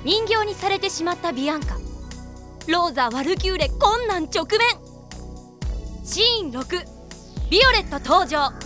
人形にされてしまったビアンカ。ローザ・ワルキューレ困難直面。シーン6、ビオレット登場。